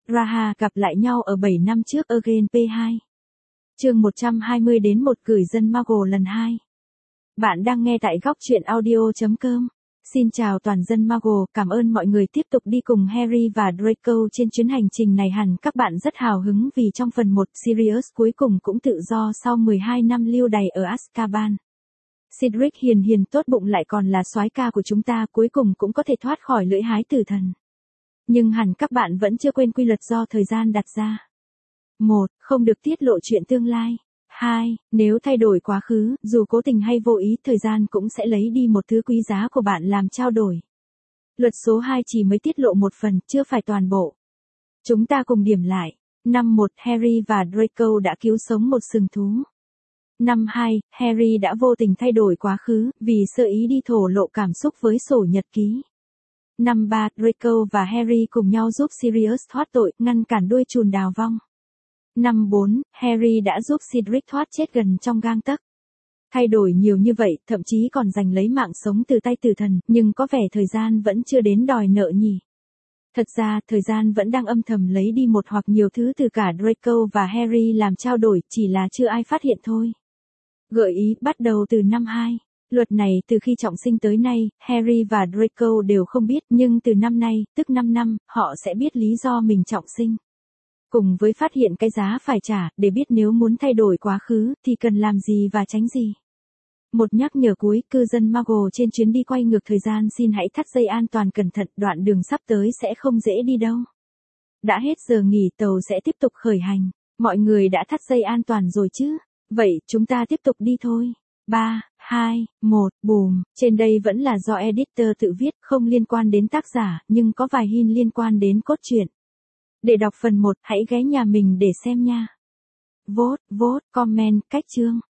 Raha gặp lại nhau ở 7 năm trước Again P2. Chương 120 đến một gửi dân Marvel lần 2. Bạn đang nghe tại góc truyện audio.com. Xin chào toàn dân Marvel, cảm ơn mọi người tiếp tục đi cùng Harry và Draco trên chuyến hành trình này. Hẳn các bạn rất hào hứng vì trong phần 1, Sirius cuối cùng cũng tự do sau 12 năm lưu đày ở Azkaban. Cedric hiền hiền tốt bụng lại còn là soái ca của chúng ta, cuối cùng cũng có thể thoát khỏi lưỡi hái tử thần. Nhưng hẳn các bạn vẫn chưa quên quy luật do thời gian đặt ra. 1. Không được tiết lộ chuyện tương lai. 2. Nếu thay đổi quá khứ, dù cố tình hay vô ý, thời gian cũng sẽ lấy đi một thứ quý giá của bạn làm trao đổi. Luật số 2 chỉ mới tiết lộ một phần, chưa phải toàn bộ. Chúng ta cùng điểm lại. Năm 1, Harry và Draco đã cứu sống một sừng thú. Năm 2, Harry đã vô tình thay đổi quá khứ, vì sơ ý đi thổ lộ cảm xúc với sổ nhật ký. Năm 3, Draco và Harry cùng nhau giúp Sirius thoát tội, ngăn cản đuôi trùn đào vong. Năm 4, Harry đã giúp Cedric thoát chết gần trong gang tấc. Thay đổi nhiều như vậy, thậm chí còn giành lấy mạng sống từ tay tử thần, nhưng có vẻ thời gian vẫn chưa đến đòi nợ nhỉ. Thật ra, thời gian vẫn đang âm thầm lấy đi một hoặc nhiều thứ từ cả Draco và Harry làm trao đổi, chỉ là chưa ai phát hiện thôi. Gợi ý, bắt đầu từ năm 2. Luật này từ khi trọng sinh tới nay, Harry và Draco đều không biết, nhưng từ năm nay, tức 5 năm, họ sẽ biết lý do mình trọng sinh. Cùng với phát hiện cái giá phải trả, để biết nếu muốn thay đổi quá khứ, thì cần làm gì và tránh gì. Một nhắc nhở cuối, cư dân Marvel trên chuyến đi quay ngược thời gian xin hãy thắt dây an toàn cẩn thận, đoạn đường sắp tới sẽ không dễ đi đâu. Đã hết giờ nghỉ, tàu sẽ tiếp tục khởi hành. Mọi người đã thắt dây an toàn rồi chứ? Vậy, chúng ta tiếp tục đi thôi. 3, 2, 1, bùm. Trên đây vẫn là do editor tự viết, không liên quan đến tác giả, nhưng có vài hint liên quan đến cốt truyện. Để đọc phần 1, hãy ghé nhà mình để xem nha. Vote, comment, cách chương.